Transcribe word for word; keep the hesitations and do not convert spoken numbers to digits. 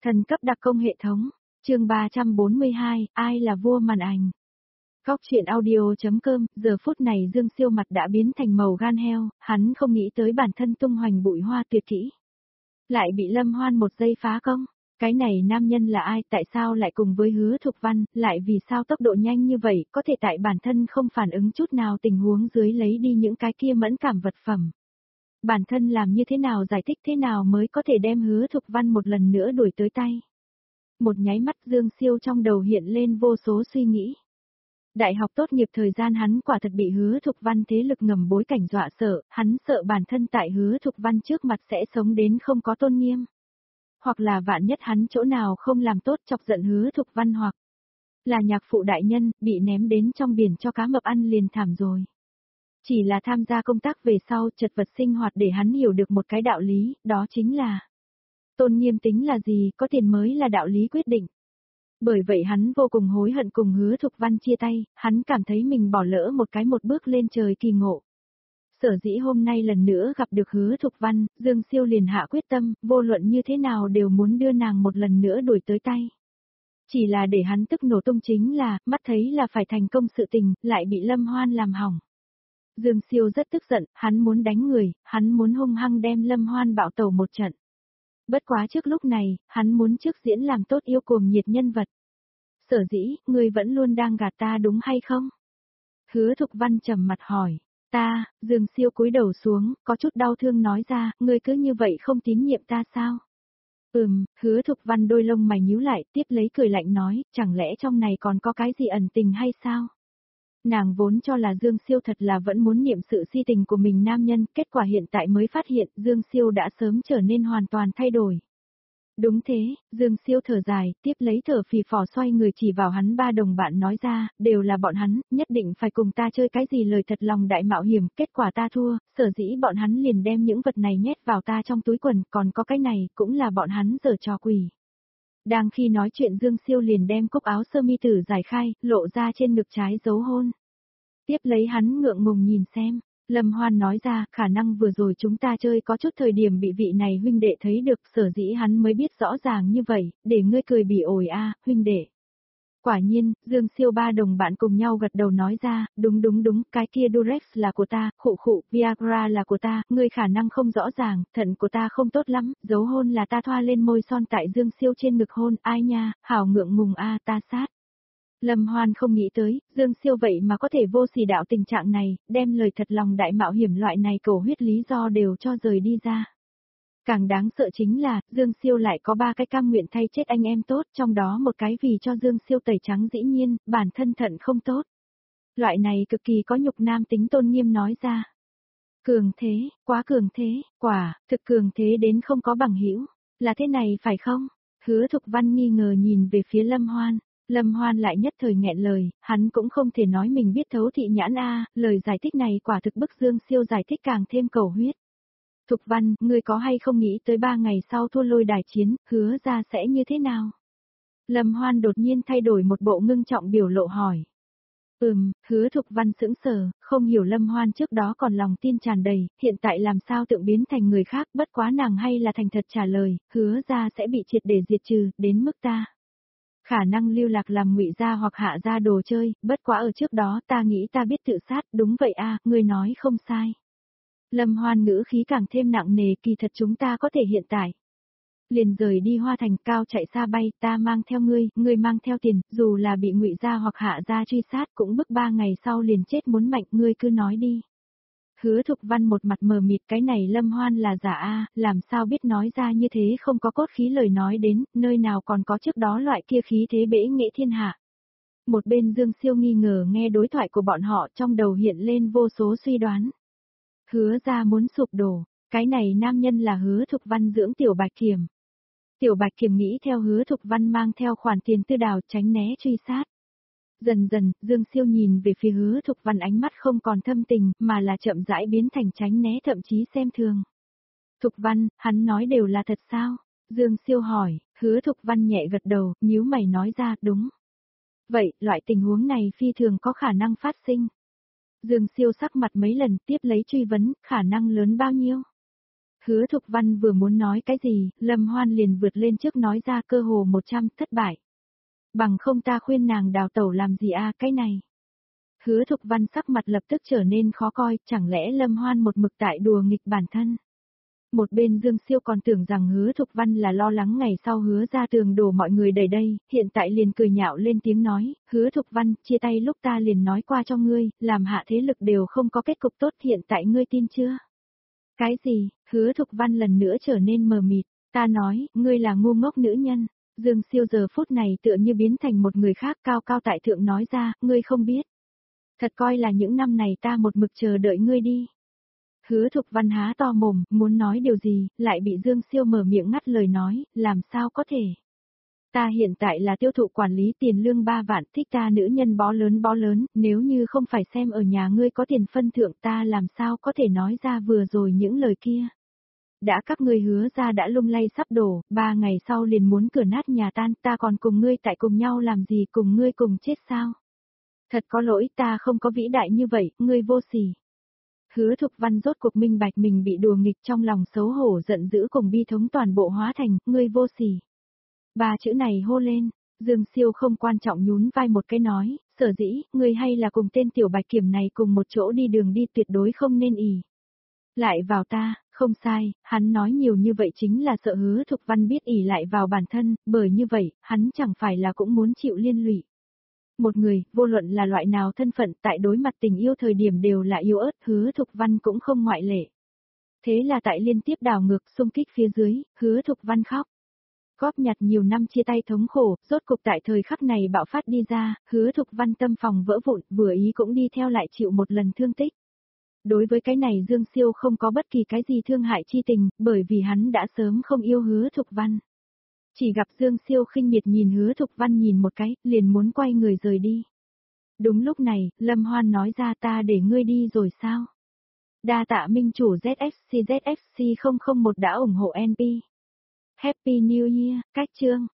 Thần cấp đặc công hệ thống, chương ba trăm bốn mươi hai, ai là vua màn ảnh. Góc truyện audio.com, giờ phút này Dương Siêu mặt đã biến thành màu gan heo, hắn không nghĩ tới bản thân tung hoành bụi hoa tuyệt kỹ. Lại bị Lâm Hoan một giây phá công, cái này nam nhân là ai, tại sao lại cùng với Hứa Thục Văn, lại vì sao tốc độ nhanh như vậy, có thể tại bản thân không phản ứng chút nào tình huống dưới lấy đi những cái kia mẫn cảm vật phẩm. Bản thân làm như thế nào giải thích thế nào mới có thể đem Hứa Thục Văn một lần nữa đuổi tới tay. Một nháy mắt Dương Siêu trong đầu hiện lên vô số suy nghĩ. Đại học tốt nghiệp thời gian hắn quả thật bị Hứa Thục Văn thế lực ngầm bối cảnh dọa sợ, hắn sợ bản thân tại Hứa Thục Văn trước mặt sẽ sống đến không có tôn nghiêm. Hoặc là vạn nhất hắn chỗ nào không làm tốt chọc giận Hứa Thục Văn hoặc là nhạc phụ đại nhân, bị ném đến trong biển cho cá mập ăn liền thảm rồi. Chỉ là tham gia công tác về sau chật vật sinh hoạt để hắn hiểu được một cái đạo lý, đó chính là tôn nghiêm tính là gì, có tiền mới là đạo lý quyết định. Bởi vậy hắn vô cùng hối hận cùng Hứa Thục Văn chia tay, hắn cảm thấy mình bỏ lỡ một cái một bước lên trời kỳ ngộ. Sở dĩ hôm nay lần nữa gặp được Hứa Thục Văn, Dương Siêu liền hạ quyết tâm, vô luận như thế nào đều muốn đưa nàng một lần nữa đuổi tới tay. Chỉ là để hắn tức nổ tung chính là, mắt thấy là phải thành công sự tình, lại bị Lâm Hoan làm hỏng. Dương Siêu rất tức giận, hắn muốn đánh người, hắn muốn hung hăng đem Lâm Hoan bạo tẩu một trận. Bất quá trước lúc này, hắn muốn trước diễn làm tốt yêu cuồng nhiệt nhân vật. Sở dĩ, ngươi vẫn luôn đang gạt ta đúng hay không? Hứa Thục Văn trầm mặt hỏi. Ta, Dương Siêu cúi đầu xuống, có chút đau thương nói ra, ngươi cứ như vậy không tín nhiệm ta sao? Ừm, Hứa Thục Văn đôi lông mày nhíu lại, tiếp lấy cười lạnh nói, chẳng lẽ trong này còn có cái gì ẩn tình hay sao? Nàng vốn cho là Dương Siêu thật là vẫn muốn niệm sự si tình của mình nam nhân, kết quả hiện tại mới phát hiện Dương Siêu đã sớm trở nên hoàn toàn thay đổi. Đúng thế, Dương Siêu thở dài, tiếp lấy thở phì phò xoay người chỉ vào hắn ba đồng bạn nói ra, đều là bọn hắn, nhất định phải cùng ta chơi cái gì lời thật lòng đại mạo hiểm, kết quả ta thua, sở dĩ bọn hắn liền đem những vật này nhét vào ta trong túi quần, còn có cái này, cũng là bọn hắn giở trò quỷ. Đang khi nói chuyện Dương Siêu liền đem cúc áo sơ mi tử giải khai, lộ ra trên ngực trái dấu hôn. Tiếp lấy hắn ngượng ngùng nhìn xem, Lâm Hoan nói ra, khả năng vừa rồi chúng ta chơi có chút thời điểm bị vị này huynh đệ thấy được, sở dĩ hắn mới biết rõ ràng như vậy, để ngươi cười bỉ ổi a, huynh đệ. Quả nhiên, Dương Siêu ba đồng bạn cùng nhau gật đầu nói ra, đúng đúng đúng, cái kia Durex là của ta, khụ khụ, Viagra là của ta, ngươi khả năng không rõ ràng, thận của ta không tốt lắm, dấu hôn là ta thoa lên môi son tại Dương Siêu trên ngực hôn, ai nha, hảo ngượng ngùng a, ta sát. Lâm Hoan không nghĩ tới, Dương Siêu vậy mà có thể vô sỉ đạo tình trạng này, đem lời thật lòng đại mạo hiểm loại này cầu huyết lý do đều cho rời đi ra. Càng đáng sợ chính là, Dương Siêu lại có ba cái cam nguyện thay chết anh em tốt, trong đó một cái vì cho Dương Siêu tẩy trắng dĩ nhiên, bản thân thận không tốt. Loại này cực kỳ có nhục nam tính tôn nghiêm nói ra. Cường thế, quá cường thế, quả, thực cường thế đến không có bằng hữu, là thế này phải không? Hứa Thục Văn nghi ngờ nhìn về phía Lâm Hoan. Lâm Hoan lại nhất thời nghẹn lời, hắn cũng không thể nói mình biết thấu thị nhãn a, lời giải thích này quả thực bức Dương Siêu giải thích càng thêm cầu huyết. Thục Văn, ngươi có hay không nghĩ tới ba ngày sau thua lôi đài chiến, hứa ra sẽ như thế nào? Lâm Hoan đột nhiên thay đổi một bộ ngưng trọng biểu lộ hỏi. Ừm, Hứa Thục Văn sững sờ, không hiểu Lâm Hoan trước đó còn lòng tin tràn đầy, hiện tại làm sao tượng biến thành người khác, bất quá nàng hay là thành thật trả lời, hứa ra sẽ bị triệt để diệt trừ, đến mức ta. Khả năng lưu lạc làm ngụy gia hoặc hạ gia đồ chơi, bất quá ở trước đó ta nghĩ ta biết tự sát, đúng vậy a, ngươi nói không sai. Lâm Hoan ngữ khí càng thêm nặng nề, kỳ thật chúng ta có thể hiện tại. Liền rời đi Hoa Thành cao chạy xa bay, ta mang theo ngươi, ngươi mang theo tiền, dù là bị ngụy gia hoặc hạ gia truy sát cũng bức ba ngày sau liền chết muốn mạnh, ngươi cứ nói đi. Hứa Thục Văn một mặt mờ mịt, cái này Lâm Hoan là giả a, làm sao biết nói ra như thế không có cốt khí lời nói đến, nơi nào còn có trước đó loại kia khí thế bể nghệ thiên hạ. Một bên Dương Siêu nghi ngờ nghe đối thoại của bọn họ trong đầu hiện lên vô số suy đoán. Hứa ra muốn sụp đổ, cái này nam nhân là Hứa Thục Văn dưỡng Tiểu Bạch Kiểm. Tiểu Bạch Kiểm nghĩ theo Hứa Thục Văn mang theo khoản tiền tư đào tránh né truy sát. Dần dần, Dương Siêu nhìn về phía Hứa Thục Văn ánh mắt không còn thâm tình, mà là chậm rãi biến thành tránh né thậm chí xem thường. Thục Văn, hắn nói đều là thật sao? Dương Siêu hỏi, Hứa Thục Văn nhẹ gật đầu, nhíu mày nói ra, đúng. Vậy, loại tình huống này phi thường có khả năng phát sinh. Dương Siêu sắc mặt mấy lần tiếp lấy truy vấn, khả năng lớn bao nhiêu? Hứa Thục Văn vừa muốn nói cái gì, Lâm Hoan liền vượt lên trước nói ra cơ hồ một trăm thất bại. Bằng không ta khuyên nàng đào tẩu làm gì a cái này. Hứa Thục Văn sắc mặt lập tức trở nên khó coi, chẳng lẽ Lâm Hoan một mực tại đùa nghịch bản thân. Một bên Dương Siêu còn tưởng rằng Hứa Thục Văn là lo lắng ngày sau Hứa ra tường đổ mọi người đầy đây, hiện tại liền cười nhạo lên tiếng nói, Hứa Thục Văn, chia tay lúc ta liền nói qua cho ngươi, làm hạ thế lực đều không có kết cục tốt, hiện tại ngươi tin chưa? Cái gì? Hứa Thục Văn lần nữa trở nên mờ mịt, ta nói, ngươi là ngu ngốc nữ nhân. Dương Siêu giờ phút này tựa như biến thành một người khác cao cao tại thượng nói ra, ngươi không biết. Thật coi là những năm này ta một mực chờ đợi ngươi đi. Hứa Thục Văn há to mồm, muốn nói điều gì, lại bị Dương Siêu mở miệng ngắt lời nói, làm sao có thể. Ta hiện tại là tiêu thụ quản lý tiền lương ba vạn, thích ta nữ nhân bó lớn bó lớn, nếu như không phải xem ở nhà ngươi có tiền phân thượng ta làm sao có thể nói ra vừa rồi những lời kia. Đã các ngươi hứa ra đã lung lay sắp đổ, ba ngày sau liền muốn cửa nát nhà tan, ta còn cùng ngươi tại cùng nhau làm gì, cùng ngươi cùng chết sao? Thật có lỗi, ta không có vĩ đại như vậy, ngươi vô sỉ. Hứa Thục Văn rốt cuộc minh bạch mình bị đùa nghịch, trong lòng xấu hổ giận dữ cùng bi thống toàn bộ hóa thành, ngươi vô sỉ. Ba chữ này hô lên, Dương Siêu không quan trọng nhún vai một cái nói, sở dĩ, ngươi hay là cùng tên tiểu bạch kiểm này cùng một chỗ đi đường đi, tuyệt đối không nên ỉ. Lại vào ta, không sai, hắn nói nhiều như vậy chính là sợ Hứa Thục Văn biết ỉ lại vào bản thân, bởi như vậy, hắn chẳng phải là cũng muốn chịu liên lụy. Một người, vô luận là loại nào thân phận tại đối mặt tình yêu thời điểm đều là yếu ớt, Hứa Thục Văn cũng không ngoại lệ. Thế là tại liên tiếp đảo ngược xung kích phía dưới, Hứa Thục Văn khóc. Góp nhặt nhiều năm chia tay thống khổ, rốt cục tại thời khắc này bạo phát đi ra, Hứa Thục Văn tâm phòng vỡ vụn, vừa ý cũng đi theo lại chịu một lần thương tích. Đối với cái này Dương Siêu không có bất kỳ cái gì thương hại chi tình, bởi vì hắn đã sớm không yêu Hứa Thục Văn. Chỉ gặp Dương Siêu khinh miệt nhìn Hứa Thục Văn nhìn một cái, liền muốn quay người rời đi. Đúng lúc này, Lâm Hoan nói ra ta để ngươi đi rồi sao? Đa tạ minh chủ Z F C Z F C không không một đã ủng hộ en pê. Happy New Year, cách chương.